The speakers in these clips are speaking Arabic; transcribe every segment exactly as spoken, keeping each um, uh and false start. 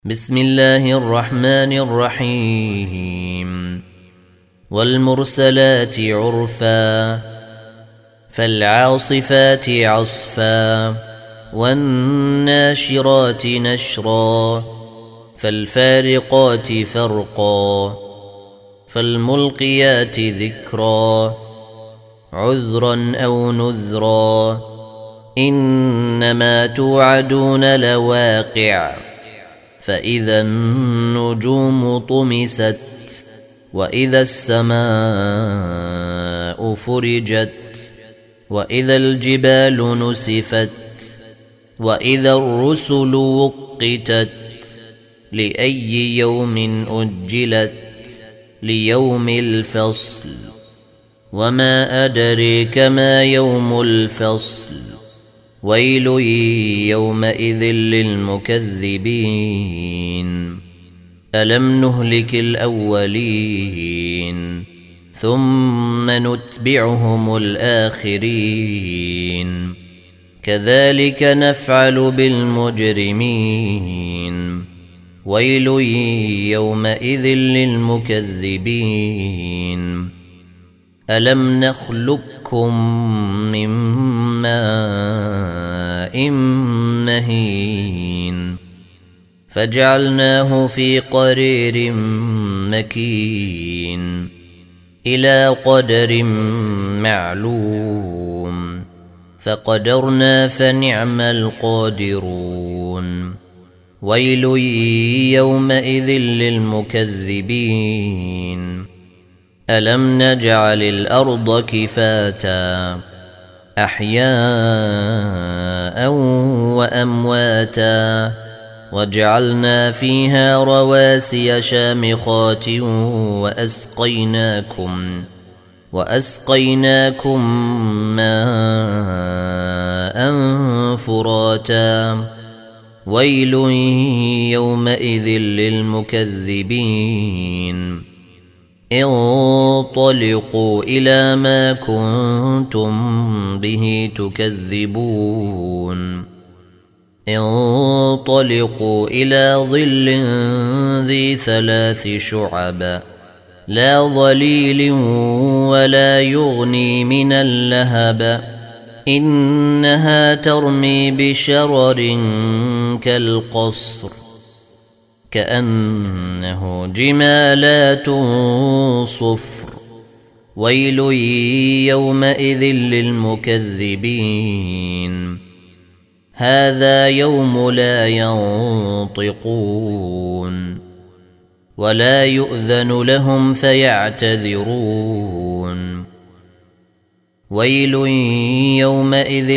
بسم الله الرحمن الرحيم والمرسلات عرفا فالعاصفات عصفا والناشرات نشرا فالفارقات فرقا فالملقيات ذكرا عذرا أو نذرا إنما توعدون لواقع فإذا النجوم طمست وإذا السماء فرجت وإذا الجبال نسفت وإذا الرسل وقتت لأي يوم أجلت ليوم الفصل وما أدريك ما يوم الفصل ويل يومئذ للمكذبين ألم نهلك الأولين ثم نتبعهم الآخرين كذلك نفعل بالمجرمين ويل يومئذ للمكذبين ألم نخلقكم من ماء مهين فجعلناه في قرير مكين إلى قدر معلوم فقدرنا فنعم القادرون ويل يومئذ للمكذبين ألم نجعل الأرض كفاتا أحياء وأمواتا وجعلنا فيها رواسي شامخات وأسقيناكم وأسقيناكم ماء فراتا ويل يومئذ للمكذبين انطلقوا إلى ما كنتم به تكذبون انطلقوا إلى ظل ذي ثلاث شعب لا ظليل ولا يغني من اللهب إنها ترمي بشرر كالقصر كأنه جمالات صفر ويل يومئذ للمكذبين هذا يوم لا ينطقون ولا يؤذن لهم فيعتذرون ويل يومئذ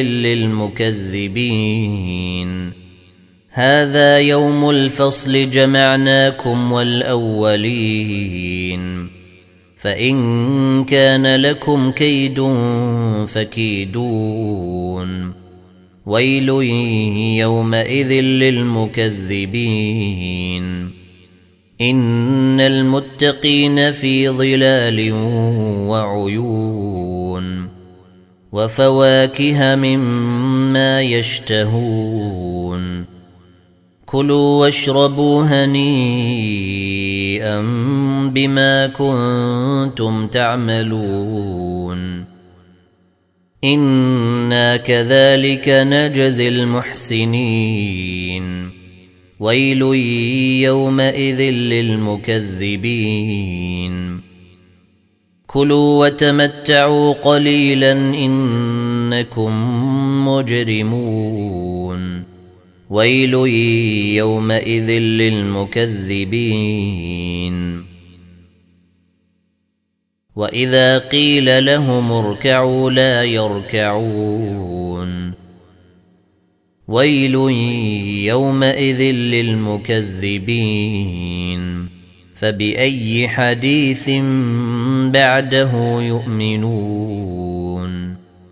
للمكذبين هذا يوم الفصل جمعناكم والأولين فإن كان لكم كيد فكيدون ويل يومئذ للمكذبين إن المتقين في ظلال وعيون وفواكه مما يشتهون كلوا واشربوا هنيئا بما كنتم تعملون إنا كذلك نجزي المحسنين ويل يومئذ للمكذبين كلوا وتمتعوا قليلا إنكم مجرمون ويل يومئذ للمكذبين وإذا قيل لهم اركعوا لا يركعون ويل يومئذ للمكذبين فبأي حديث بعده يؤمنون